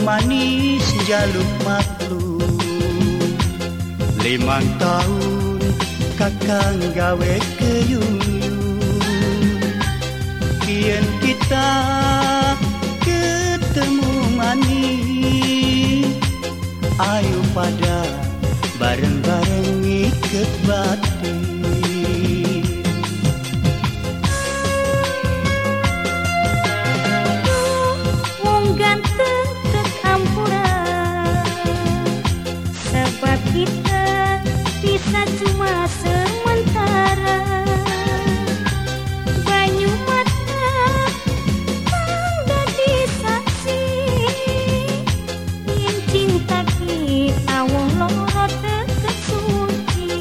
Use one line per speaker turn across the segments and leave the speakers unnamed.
manis jaluk maklum 5 tahun kakang gawe keyuyun kian kita ketemu manis ayo pada bareng-bareng iket batin
kita bisa cuma sementara banyu mata jadi saksi yang cinta kita wong loro deket suci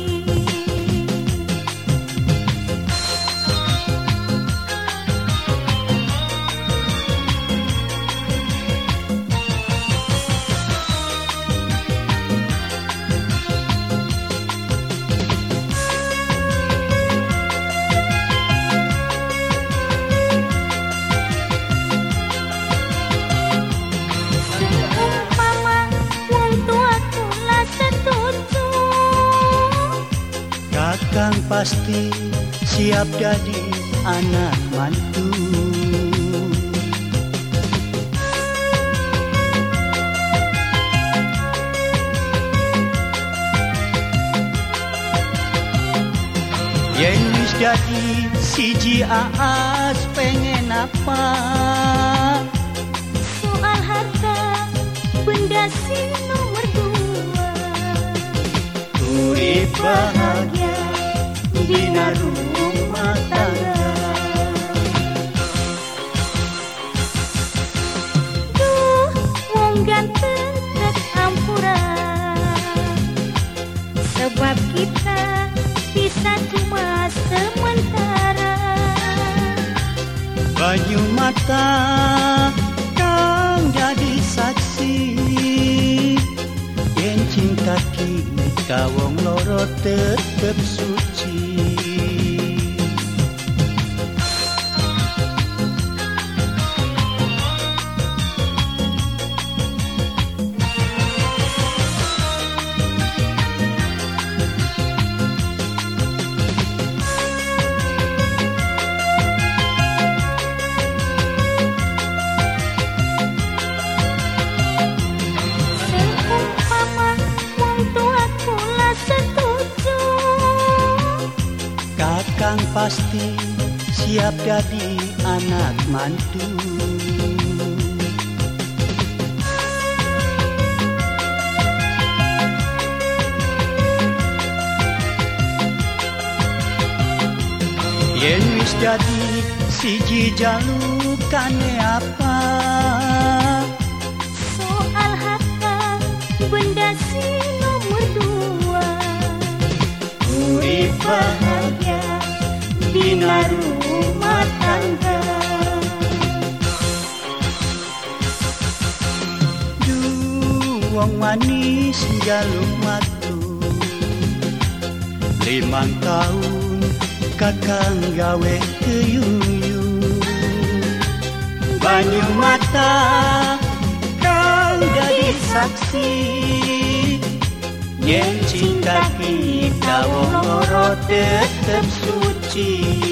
kakang pasti siap jadi anak mantu yen wis jadi siji aas pengen apa
soal harta benda si nomor 2
urip bahagia bina rumah tangga
duh wong ganteng tek ampuran sebab kita bisa cuma sementara
banyu mata kang jadi saksi yen cinta kita wong loro tetep suci kakang pasti siap jadi anak mantu yen wis jadi siji jalukane apa
soal harta benda si nomor 2
urip bahagia bina rumah tangga wong manis jaluk maklum 5 tahun kakang gawe keyuyun banyu mata kang jadi saksi yen cinta kita wong loro tetep suci